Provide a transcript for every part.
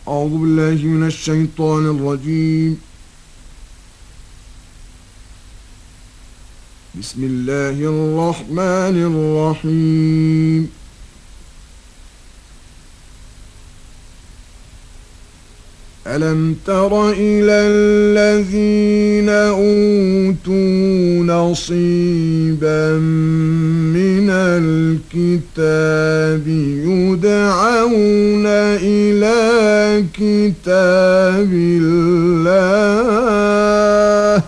أعوذ بالله من الشيطان الرجيم. بسم الله الرحمن الرحيم. ألم تر إلى الذين أوتوا نصيبا من الكتاب يدعون إلى كتاب الله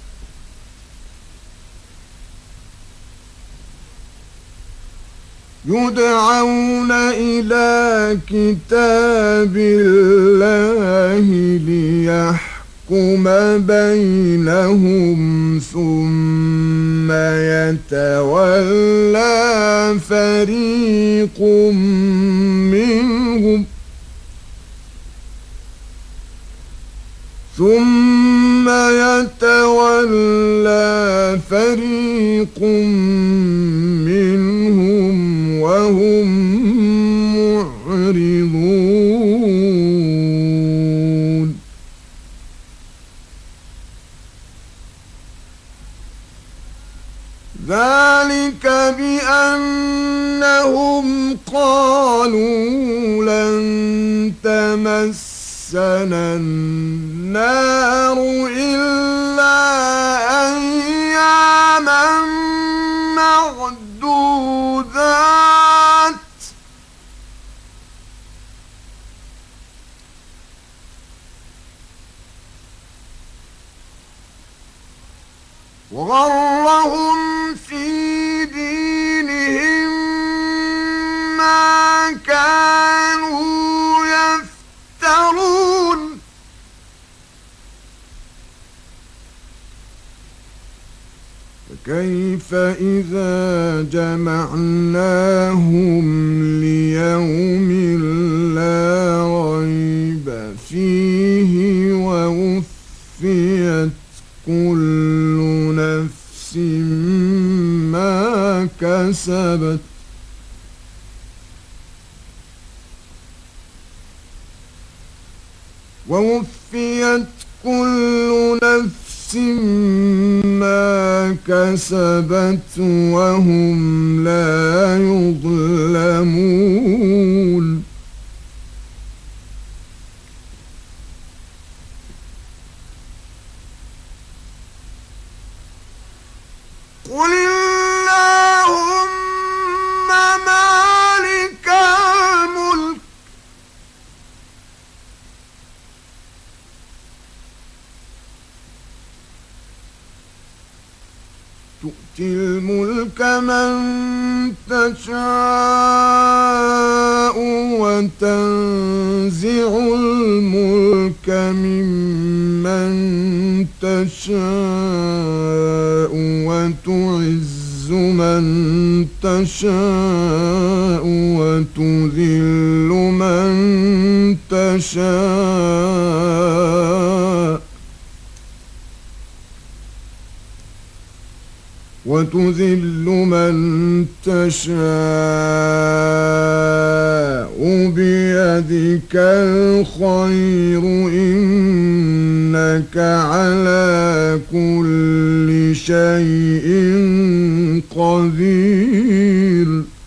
ليحكم بينهم ثم يتولى فريق منهم وهم معرضون. ذلك بأنهم قالوا لن تمسنا النار إلا أياما معدودات وغرهم في دينهم ما كانوا يفترون. فكيف إذا جمعناهم ليوم لا ريب فيه ووفيت كل نفس ما كسبت ما كسبت وهم لا يظلمون. قل اللهم مالك الملك تؤتي الملك من تشاء وتنزع الملك ممن تشاء وتعز من تشاء وتذل من تشاء بيدك الخير إنك على كل شيء قدير.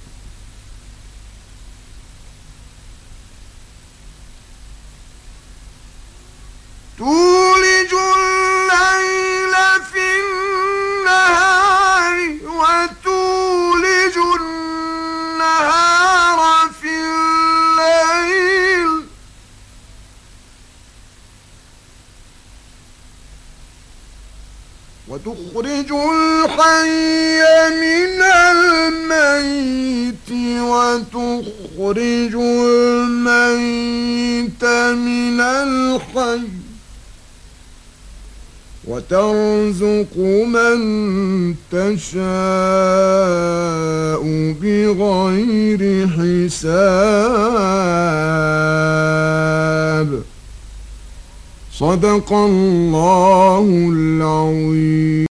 تولج الليل في النهار وتولج النهار في الليل وتخرج الحي من الميت وتخرج الميت من الحي وترزق من تشاء بغير حساب. صدق الله العظيم.